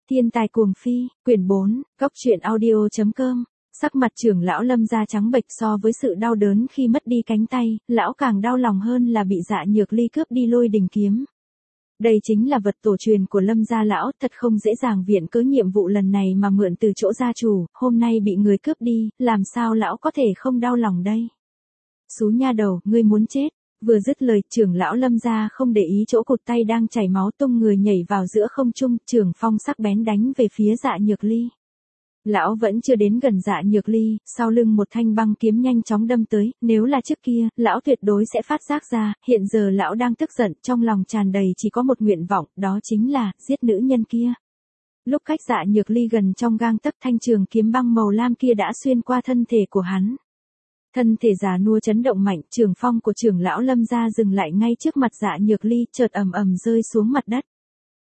Thiên tài cuồng phi, quyển 4, góc truyện audio.com. Sắc mặt trưởng lão Lâm gia trắng bệch, so với sự đau đớn khi mất đi cánh tay, lão càng đau lòng hơn là bị Dạ Nhược Ly cướp đi Lôi Đình kiếm. Đây chính là vật tổ truyền của Lâm gia lão, thật không dễ dàng viện cớ nhiệm vụ lần này mà mượn từ chỗ gia chủ, hôm nay bị người cướp đi, làm sao lão có thể không đau lòng đây? Xú nha đầu, ngươi muốn chết. Vừa dứt lời, trưởng lão Lâm gia không để ý chỗ cụt tay đang chảy máu, tung người nhảy vào giữa không trung, trường phong sắc bén đánh về phía Dạ Nhược Ly. Lão vẫn chưa đến gần Dạ Nhược Ly, sau lưng một thanh băng kiếm nhanh chóng đâm tới, nếu là trước kia, lão tuyệt đối sẽ phát giác ra, hiện giờ lão đang tức giận, trong lòng tràn đầy chỉ có một nguyện vọng, đó chính là, giết nữ nhân kia. Lúc cách Dạ Nhược Ly gần trong gang tấc, thanh trường kiếm băng màu lam kia đã xuyên qua thân thể của hắn. Thân thể già nua chấn động mạnh, trường phong của trưởng lão Lâm gia dừng lại ngay trước mặt Dạ Nhược Ly, chợt ầm ầm rơi xuống mặt đất.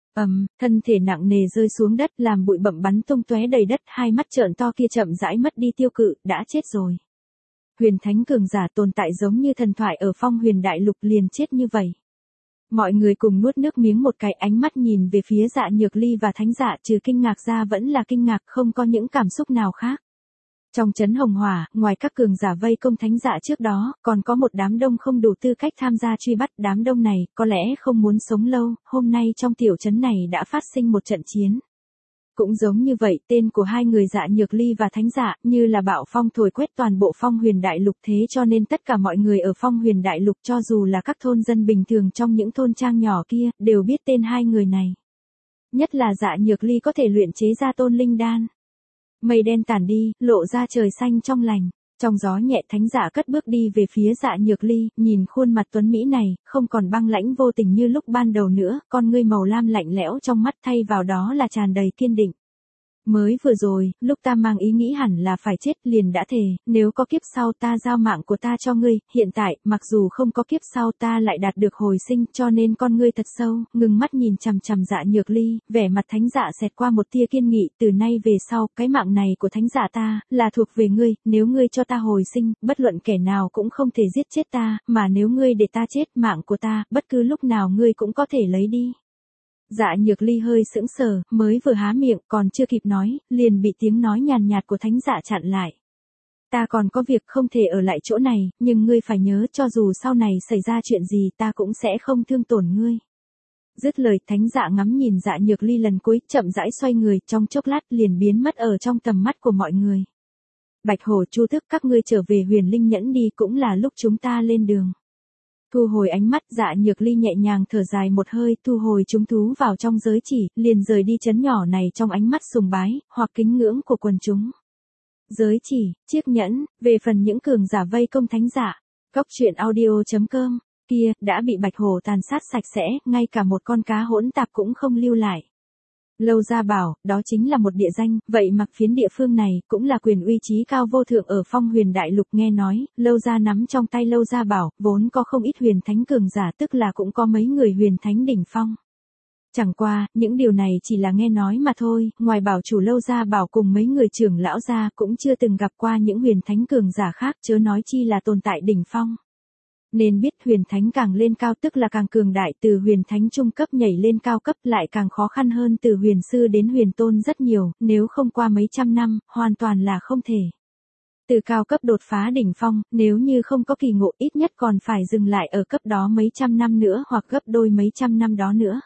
Thân thể nặng nề rơi xuống đất, làm bụi bặm bắn tung tóe đầy đất, hai mắt trợn to kia chậm rãi mất đi tiêu cự, đã chết rồi. Huyền thánh cường giả tồn tại giống như thần thoại ở Phong Huyền Đại Lục, liền chết như vậy. Mọi người cùng nuốt nước miếng một cái, ánh mắt nhìn về phía Dạ Nhược Ly và thánh giả, trừ kinh ngạc ra vẫn là kinh ngạc, không có những cảm xúc nào khác. Trong trấn Hồng Hỏa, ngoài các cường giả vây công thánh dạ trước đó, còn có một đám đông không đủ tư cách tham gia truy bắt, đám đông này có lẽ không muốn sống lâu, hôm nay trong tiểu trấn này đã phát sinh một trận chiến. Cũng giống như vậy, tên của hai người Dạ Nhược Ly và thánh dạ, như là bạo phong thổi quét toàn bộ Phong Huyền Đại Lục, thế cho nên tất cả mọi người ở Phong Huyền Đại Lục, cho dù là các thôn dân bình thường trong những thôn trang nhỏ kia, đều biết tên hai người này. Nhất là Dạ Nhược Ly có thể luyện chế ra Tôn Linh Đan. Mây đen tản đi, lộ ra trời xanh trong lành. Trong gió nhẹ, thánh giả cất bước đi về phía Dạ Nhược Ly, nhìn khuôn mặt tuấn mỹ này, không còn băng lãnh vô tình như lúc ban đầu nữa, con ngươi màu lam lạnh lẽo trong mắt, thay vào đó là tràn đầy kiên định. Mới vừa rồi, lúc ta mang ý nghĩ hẳn là phải chết, liền đã thề, nếu có kiếp sau ta giao mạng của ta cho ngươi, hiện tại, mặc dù không có kiếp sau ta lại đạt được hồi sinh, cho nên con ngươi thật sâu, ngừng mắt nhìn chằm chằm Dạ Nhược Ly, vẻ mặt thánh dạ xẹt qua một tia kiên nghị, từ nay về sau, cái mạng này của thánh dạ ta, là thuộc về ngươi, nếu ngươi cho ta hồi sinh, bất luận kẻ nào cũng không thể giết chết ta, mà nếu ngươi để ta chết, mạng của ta, bất cứ lúc nào ngươi cũng có thể lấy đi. Dạ Nhược Ly hơi sững sờ, mới vừa há miệng, còn chưa kịp nói, liền bị tiếng nói nhàn nhạt của thánh dạ chặn lại. Ta còn có việc không thể ở lại chỗ này, nhưng ngươi phải nhớ, cho dù sau này xảy ra chuyện gì ta cũng sẽ không thương tổn ngươi. Dứt lời, thánh dạ ngắm nhìn Dạ Nhược Ly lần cuối, chậm rãi xoay người, trong chốc lát liền biến mất ở trong tầm mắt của mọi người. Bạch Hổ, Chu Thức, các ngươi trở về Huyền Linh Nhẫn đi, cũng là lúc chúng ta lên đường. Thu hồi ánh mắt, Dạ Nhược Ly nhẹ nhàng thở dài một hơi, thu hồi chúng thú vào trong giới chỉ, liền rời đi trấn nhỏ này trong ánh mắt sùng bái, hoặc kính ngưỡng của quần chúng. Giới chỉ, chiếc nhẫn, về phần những cường giả vây công thánh giả, góc truyện audio.com, kia, đã bị Bạch Hổ tàn sát sạch sẽ, ngay cả một con cá hỗn tạp cũng không lưu lại. Lâu Gia Bảo, đó chính là một địa danh, vậy mặc phiến địa phương này, cũng là quyền uy chí cao vô thượng ở Phong Huyền Đại Lục, nghe nói, Lâu Gia nắm trong tay Lâu Gia Bảo, vốn có không ít huyền thánh cường giả, tức là cũng có mấy người huyền thánh đỉnh phong. Chẳng qua, những điều này chỉ là nghe nói mà thôi, ngoài bảo chủ Lâu Gia Bảo cùng mấy người trưởng lão gia cũng chưa từng gặp qua những huyền thánh cường giả khác, chớ nói chi là tồn tại đỉnh phong. Nên biết huyền thánh càng lên cao tức là càng cường đại, từ huyền thánh trung cấp nhảy lên cao cấp lại càng khó khăn hơn, từ huyền sư đến huyền tôn rất nhiều, nếu không qua mấy trăm năm, hoàn toàn là không thể. Từ cao cấp đột phá đỉnh phong, nếu như không có kỳ ngộ, ít nhất còn phải dừng lại ở cấp đó mấy trăm năm nữa, hoặc gấp đôi mấy trăm năm đó nữa.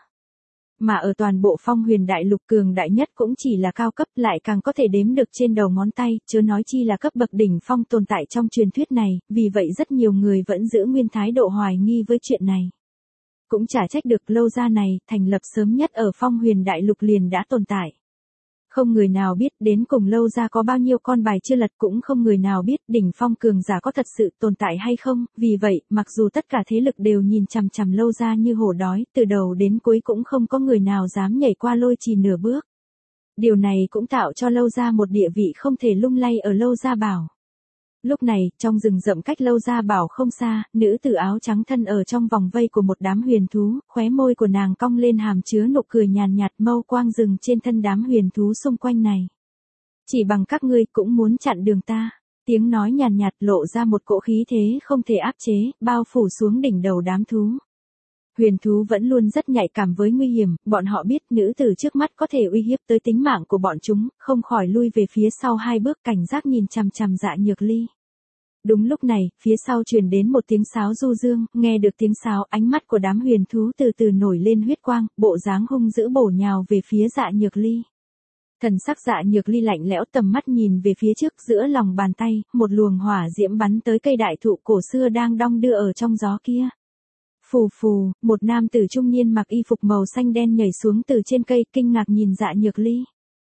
Mà ở toàn bộ Phong Huyền Đại Lục, cường đại nhất cũng chỉ là cao cấp, lại càng có thể đếm được trên đầu ngón tay, chớ nói chi là cấp bậc đỉnh phong tồn tại trong truyền thuyết này, vì vậy rất nhiều người vẫn giữ nguyên thái độ hoài nghi với chuyện này. Cũng chả trách được, Lâu Gia này, thành lập sớm nhất ở Phong Huyền Đại Lục liền đã tồn tại. Không người nào biết đến cùng Lâu Gia có bao nhiêu con bài chưa lật, cũng không người nào biết đỉnh phong cường giả có thật sự tồn tại hay không, vì vậy, mặc dù tất cả thế lực đều nhìn chằm chằm Lâu Gia như hổ đói, từ đầu đến cuối cũng không có người nào dám nhảy qua lôi trì nửa bước. Điều này cũng tạo cho Lâu Gia một địa vị không thể lung lay ở Lâu Gia Bảo. Lúc này, trong rừng rậm cách Lâu Gia Bảo không xa, nữ tử áo trắng thân ở trong vòng vây của một đám huyền thú, khóe môi của nàng cong lên hàm chứa nụ cười nhàn nhạt, mâu quang rừng trên thân đám huyền thú xung quanh này. Chỉ bằng các ngươi cũng muốn chặn đường ta. Tiếng nói nhàn nhạt lộ ra một cỗ khí thế không thể áp chế, bao phủ xuống đỉnh đầu đám thú. Huyền thú vẫn luôn rất nhạy cảm với nguy hiểm, bọn họ biết nữ tử trước mắt có thể uy hiếp tới tính mạng của bọn chúng, không khỏi lui về phía sau 2 bước cảnh giác nhìn chằm chằm Dạ Nhược Ly. Đúng lúc này, phía sau truyền đến một tiếng sáo du dương, nghe được tiếng sáo, ánh mắt của đám huyền thú từ từ nổi lên huyết quang, bộ dáng hung dữ bổ nhào về phía Dạ Nhược Ly. Thần sắc Dạ Nhược Ly lạnh lẽo, tầm mắt nhìn về phía trước, giữa lòng bàn tay, một luồng hỏa diễm bắn tới cây đại thụ cổ xưa đang đong đưa ở trong gió kia. Phù phù, một nam tử trung niên mặc y phục màu xanh đen nhảy xuống từ trên cây, kinh ngạc nhìn Dạ Nhược Ly.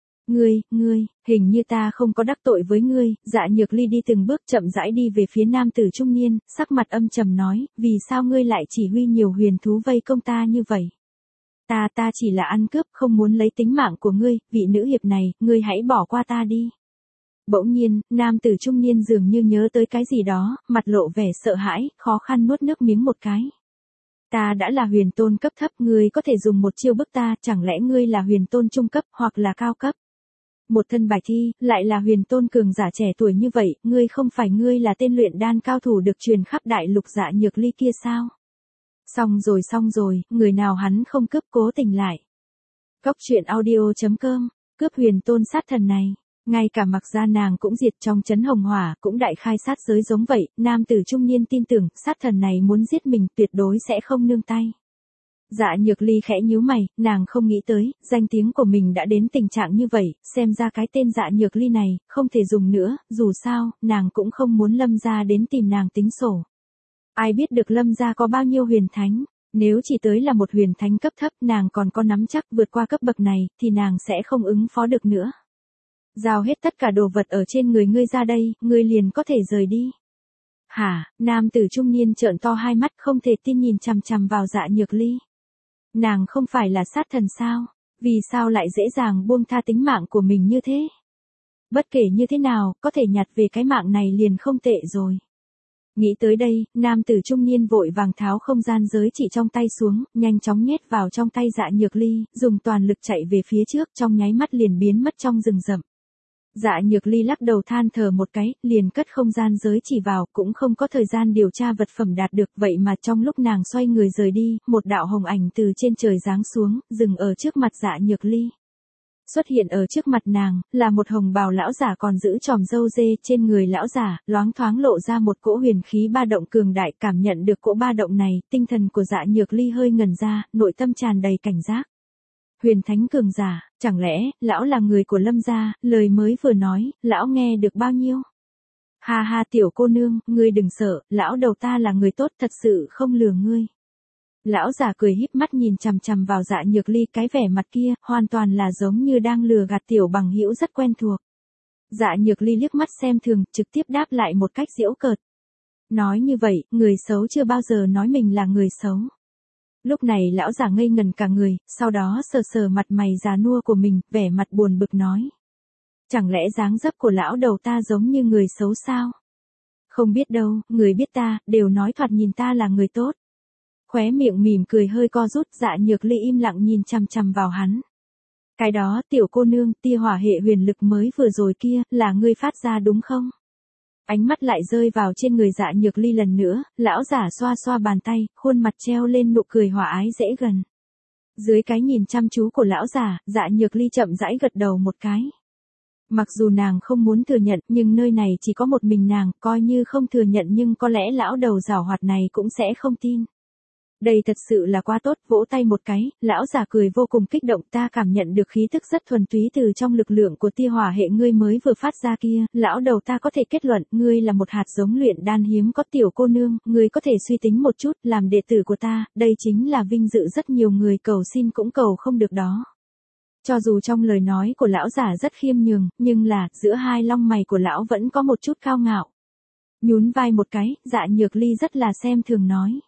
Ngươi, hình như ta không có đắc tội với ngươi. Dạ Nhược Ly đi từng bước chậm rãi đi về phía nam tử trung niên, sắc mặt âm trầm nói, vì sao ngươi lại chỉ huy nhiều huyền thú vây công ta như vậy? Ta chỉ là ăn cướp, không muốn lấy tính mạng của ngươi, vị nữ hiệp này, ngươi hãy bỏ qua ta đi. Bỗng nhiên, nam tử trung niên dường như nhớ tới cái gì đó, mặt lộ vẻ sợ hãi, khó khăn nuốt nước miếng một cái. Ta đã là huyền tôn cấp thấp, ngươi có thể dùng một chiêu bức ta, chẳng lẽ ngươi là huyền tôn trung cấp, hoặc là cao cấp? Một thân bài thi, lại là huyền tôn cường giả trẻ tuổi như vậy, ngươi không phải ngươi là tên luyện đan cao thủ được truyền khắp đại lục Dạ Nhược Ly kia sao? Xong rồi, người nào hắn không cướp cố tình lại. Góc truyện audio.com, cướp huyền tôn sát thần này. Ngay cả Mặc Gia nàng cũng diệt trong chấn hồng hỏa, cũng đại khai sát giới giống vậy, nam tử trung niên tin tưởng, sát thần này muốn giết mình tuyệt đối sẽ không nương tay. Dạ Nhược Ly khẽ nhíu mày, nàng không nghĩ tới, danh tiếng của mình đã đến tình trạng như vậy, xem ra cái tên Dạ Nhược Ly này, không thể dùng nữa, dù sao, nàng cũng không muốn Lâm gia đến tìm nàng tính sổ. Ai biết được Lâm gia có bao nhiêu huyền thánh, nếu chỉ tới là một huyền thánh cấp thấp nàng còn có nắm chắc vượt qua cấp bậc này, thì nàng sẽ không ứng phó được nữa. Giao hết tất cả đồ vật ở trên người ngươi ra đây, ngươi liền có thể rời đi. Hả, nam tử trung niên trợn to hai mắt không thể tin nhìn chằm chằm vào Dạ Nhược Ly. Nàng không phải là sát thần sao, vì sao lại dễ dàng buông tha tính mạng của mình như thế? Bất kể như thế nào, có thể nhặt về cái mạng này liền không tệ rồi. Nghĩ tới đây, nam tử trung niên vội vàng tháo không gian giới chỉ trong tay xuống, nhanh chóng nhét vào trong tay Dạ Nhược Ly, dùng toàn lực chạy về phía trước, trong nháy mắt liền biến mất trong rừng rậm. Dạ Nhược Ly lắc đầu than thở một cái, liền cất không gian giới chỉ vào, cũng không có thời gian điều tra vật phẩm đạt được, vậy mà trong lúc nàng xoay người rời đi, một đạo hồng ảnh từ trên trời giáng xuống, dừng ở trước mặt Dạ Nhược Ly. Xuất hiện ở trước mặt nàng, là một hồng bào lão giả còn giữ chòm râu dê, trên người lão giả, loáng thoáng lộ ra một cỗ huyền khí ba động cường đại, cảm nhận được cỗ ba động này, tinh thần của Dạ Nhược Ly hơi ngẩn ra, nội tâm tràn đầy cảnh giác. Huyền thánh cường giả, chẳng lẽ, lão là người của Lâm gia, lời mới vừa nói, lão nghe được bao nhiêu? Ha ha tiểu cô nương, ngươi đừng sợ, lão đầu ta là người tốt thật sự không lừa ngươi. Lão già cười híp mắt nhìn chằm chằm vào Dạ Nhược Ly, cái vẻ mặt kia, hoàn toàn là giống như đang lừa gạt tiểu bằng hữu rất quen thuộc. Dạ Nhược Ly liếc mắt xem thường, trực tiếp đáp lại một cách giễu cợt. Nói như vậy, người xấu chưa bao giờ nói mình là người xấu. Lúc này lão già ngây ngần cả người, sau đó sờ sờ mặt mày già nua của mình, vẻ mặt buồn bực nói. Chẳng lẽ dáng dấp của lão đầu ta giống như người xấu sao? Không biết đâu, người biết ta, đều nói thoạt nhìn ta là người tốt. Khóe miệng mỉm cười hơi co rút, Dạ Nhược Ly im lặng nhìn chằm chằm vào hắn. Cái đó, tiểu cô nương, tia hỏa hệ huyền lực mới vừa rồi kia, là ngươi phát ra đúng không? Ánh mắt lại rơi vào trên người Dạ Nhược Ly lần nữa, lão giả xoa xoa bàn tay, khuôn mặt treo lên nụ cười hòa ái dễ gần. Dưới cái nhìn chăm chú của lão giả, Dạ Nhược Ly chậm rãi gật đầu một cái. Mặc dù nàng không muốn thừa nhận, nhưng nơi này chỉ có một mình nàng, coi như không thừa nhận nhưng có lẽ lão đầu giảo hoạt này cũng sẽ không tin. Đây thật sự là quá tốt, vỗ tay một cái, lão già cười vô cùng kích động, ta cảm nhận được khí tức rất thuần túy từ trong lực lượng của tia hỏa hệ ngươi mới vừa phát ra kia, lão đầu ta có thể kết luận, ngươi là một hạt giống luyện đan hiếm có tiểu cô nương, ngươi có thể suy tính một chút, làm đệ tử của ta, đây chính là vinh dự rất nhiều người cầu xin cũng cầu không được đó. Cho dù trong lời nói của lão giả rất khiêm nhường, nhưng là, giữa hai lông mày của lão vẫn có một chút cao ngạo. Nhún vai một cái, Dạ Nhược Ly rất là xem thường nói.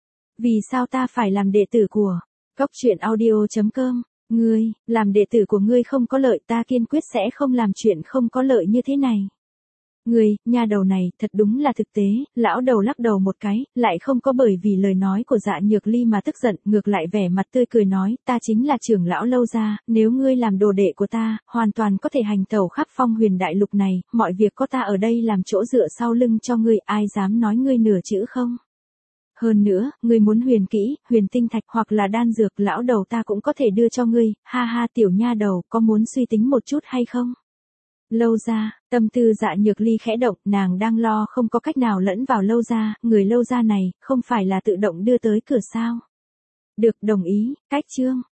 Vì sao ta phải làm đệ tử của Góc truyện audio.com? Ngươi, làm đệ tử của ngươi không có lợi, ta kiên quyết sẽ không làm chuyện không có lợi như thế này. Ngươi, nha đầu này, thật đúng là thực tế, lão đầu lắc đầu một cái, lại không có bởi vì lời nói của Dạ Nhược Ly mà tức giận, ngược lại vẻ mặt tươi cười nói, ta chính là trưởng lão Lâu gia, nếu ngươi làm đồ đệ của ta, hoàn toàn có thể hành tẩu khắp phong huyền đại lục này, mọi việc có ta ở đây làm chỗ dựa sau lưng cho ngươi, ai dám nói ngươi nửa chữ không? Hơn nữa, ngươi muốn huyền kỹ, huyền tinh thạch hoặc là đan dược, lão đầu ta cũng có thể đưa cho ngươi, ha ha tiểu nha đầu, có muốn suy tính một chút hay không? Lâu gia, tâm tư Dạ Nhược Ly khẽ động, nàng đang lo không có cách nào lẫn vào Lâu gia, người Lâu gia này, không phải là tự động đưa tới cửa sao? Được, đồng ý, cách chương.